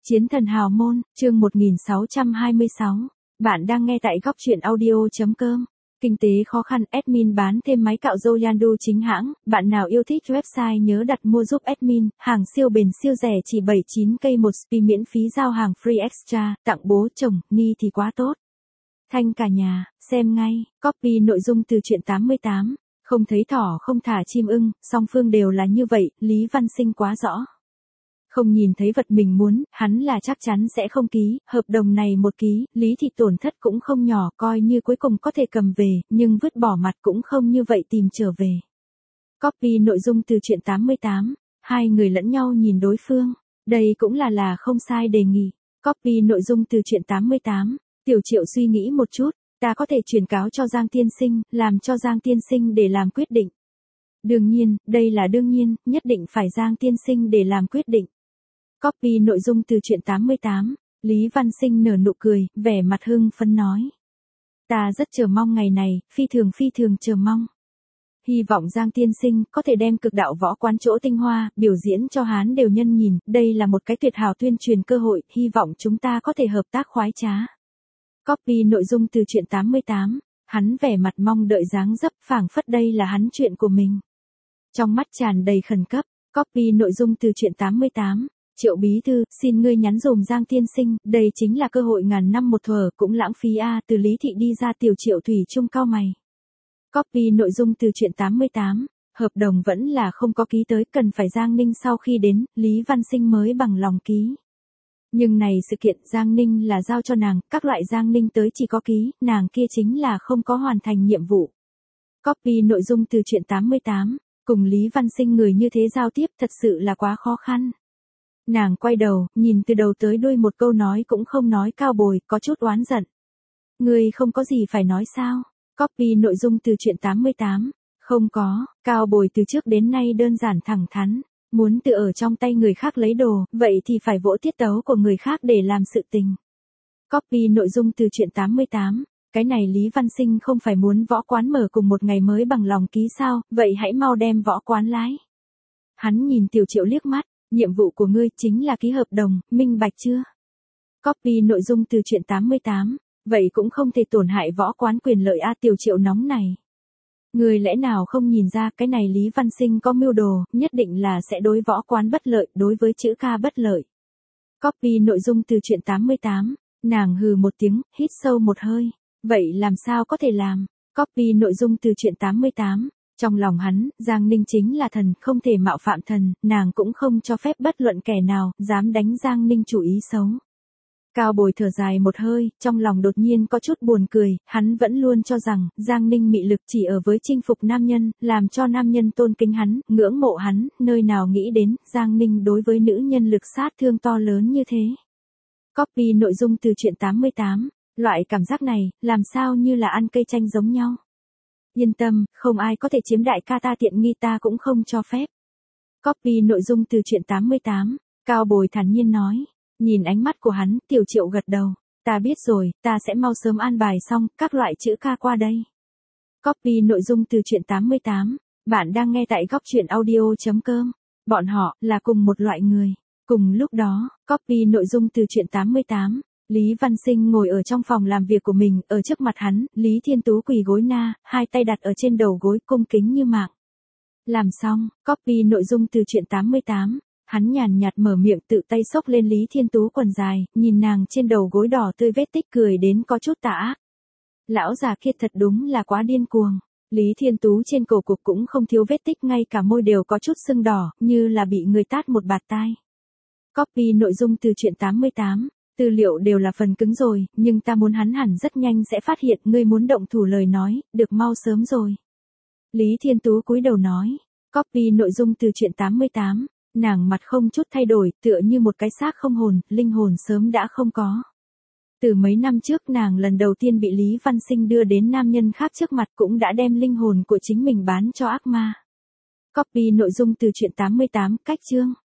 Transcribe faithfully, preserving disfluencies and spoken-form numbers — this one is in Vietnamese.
Chiến thần hào môn, chương một nghìn sáu trăm hai mươi sáu. Bạn đang nghe tại góc truyện audio.com. Kinh tế khó khăn, admin bán thêm máy cạo râu Yandu chính hãng. Bạn nào yêu thích website nhớ đặt mua giúp admin. Hàng siêu bền siêu rẻ chỉ bảy mươi chín k một spi miễn phí giao hàng free extra. Tặng bố chồng, ni thì quá tốt. Thanh cả nhà, xem ngay. Copy nội dung từ truyện tám mươi tám. Không thấy thỏ không thả chim ưng, song phương đều là như vậy, Lý Văn Sinh quá rõ. Không nhìn thấy vật mình muốn, hắn là chắc chắn sẽ không ký, hợp đồng này một ký, Lý thì tổn thất cũng không nhỏ, coi như cuối cùng có thể cầm về, nhưng vứt bỏ mặt cũng không như vậy tìm trở về. Copy nội dung từ truyện tám mươi tám, hai người lẫn nhau nhìn đối phương, đây cũng là là không sai đề nghị. Copy nội dung từ truyện tám mươi tám, Tiểu Triệu suy nghĩ một chút, ta có thể truyền cáo cho Giang Tiên Sinh, làm cho Giang Tiên Sinh để làm quyết định. Đương nhiên, đây là đương nhiên, nhất định phải Giang Tiên Sinh để làm quyết định. Copy nội dung từ truyện tám mươi tám, Lý Văn Sinh nở nụ cười, vẻ mặt hưng phấn nói. Ta rất chờ mong ngày này, phi thường phi thường chờ mong. Hy vọng Giang Tiên Sinh có thể đem cực đạo võ quán chỗ tinh hoa, biểu diễn cho Hán đều nhân nhìn, đây là một cái tuyệt hảo tuyên truyền cơ hội, hy vọng chúng ta có thể hợp tác khoái trá. Copy nội dung từ truyện tám mươi tám, hắn vẻ mặt mong đợi dáng dấp, phảng phất đây là hắn chuyện của mình. Trong mắt tràn đầy khẩn cấp, copy nội dung từ truyện tám mươi tám. Triệu bí thư, xin ngươi nhắn dùm Giang Tiên Sinh, đây chính là cơ hội ngàn năm một thuở, cũng lãng phí a. Từ Lý thị đi ra, Tiểu Triệu thủy chung cao mày. Copy nội dung từ truyện tám mươi tám, hợp đồng vẫn là không có ký tới, cần phải Giang Ninh sau khi đến, Lý Văn Sinh mới bằng lòng ký. Nhưng này sự kiện Giang Ninh là giao cho nàng, các loại Giang Ninh tới chỉ có ký, nàng kia chính là không có hoàn thành nhiệm vụ. Copy nội dung từ truyện tám mươi tám, cùng Lý Văn Sinh người như thế giao tiếp thật sự là quá khó khăn. Nàng quay đầu, nhìn từ đầu tới đuôi một câu nói cũng không nói, Cao Bồi có chút oán giận. Ngươi không có gì phải nói sao? Copy nội dung từ truyện tám mươi tám. Không có, Cao Bồi từ trước đến nay đơn giản thẳng thắn, muốn tự ở trong tay người khác lấy đồ, vậy thì phải vỗ tiết tấu của người khác để làm sự tình. Copy nội dung từ truyện tám mươi tám. Cái này Lý Văn Sinh không phải muốn võ quán mở cùng một ngày mới bằng lòng ký sao, vậy hãy mau đem võ quán lái. Hắn nhìn Tiểu Triệu liếc mắt. Nhiệm vụ của ngươi chính là ký hợp đồng, minh bạch chưa? Copy nội dung từ truyện tám mươi tám, vậy cũng không thể tổn hại võ quán quyền lợi a. Tiểu Triệu nóng này. Ngươi lẽ nào không nhìn ra cái này Lý Văn Sinh có mưu đồ, nhất định là sẽ đối võ quán bất lợi, đối với chữ ca bất lợi. Copy nội dung từ truyện tám mươi tám, nàng hừ một tiếng, hít sâu một hơi. Vậy làm sao có thể làm? Copy nội dung từ truyện tám mươi tám. Trong lòng hắn, Giang Ninh chính là thần, không thể mạo phạm thần, nàng cũng không cho phép bất luận kẻ nào, dám đánh Giang Ninh chủ ý xấu. Cao Bồi thở dài một hơi, trong lòng đột nhiên có chút buồn cười, hắn vẫn luôn cho rằng, Giang Ninh mị lực chỉ ở với chinh phục nam nhân, làm cho nam nhân tôn kính hắn, ngưỡng mộ hắn, nơi nào nghĩ đến, Giang Ninh đối với nữ nhân lực sát thương to lớn như thế. Copy nội dung từ truyện tám mươi tám, loại cảm giác này, làm sao như là ăn cây chanh giống nhau. Yên tâm, không ai có thể chiếm đại ca ta tiện nghi, ta cũng không cho phép. Copy nội dung từ truyện tám mươi tám, Cao Bồi thản nhiên nói. Nhìn ánh mắt của hắn, Tiểu Triệu gật đầu. Ta biết rồi, ta sẽ mau sớm an bài xong, các loại chữ ca qua đây. Copy nội dung từ truyện tám mươi tám, bạn đang nghe tại góc truyện audio.com. Bọn họ, là cùng một loại người. Cùng lúc đó, copy nội dung từ truyện tám mươi tám. Lý Văn Sinh ngồi ở trong phòng làm việc của mình, ở trước mặt hắn, Lý Thiên Tú quỳ gối na, hai tay đặt ở trên đầu gối, cung kính như mạng. Làm xong, copy nội dung từ truyện tám mươi tám, hắn nhàn nhạt mở miệng tự tay xốc lên Lý Thiên Tú quần dài, nhìn nàng trên đầu gối đỏ tươi vết tích cười đến có chút tà ác. Lão già kia thật đúng là quá điên cuồng. Lý Thiên Tú trên cổ cục cũng không thiếu vết tích, ngay cả môi đều có chút sưng đỏ, như là bị người tát một bạt tai. Copy nội dung từ truyện tám mươi tám. Tư liệu đều là phần cứng rồi, nhưng ta muốn hắn hẳn rất nhanh sẽ phát hiện, ngươi muốn động thủ lời nói, được mau sớm rồi. Lý Thiên Tú cúi đầu nói. Copy nội dung từ truyện tám mươi tám, nàng mặt không chút thay đổi, tựa như một cái xác không hồn, linh hồn sớm đã không có. Từ mấy năm trước nàng lần đầu tiên bị Lý Văn Sinh đưa đến nam nhân khác trước mặt, cũng đã đem linh hồn của chính mình bán cho ác ma. Copy nội dung từ truyện tám mươi tám, cách chương.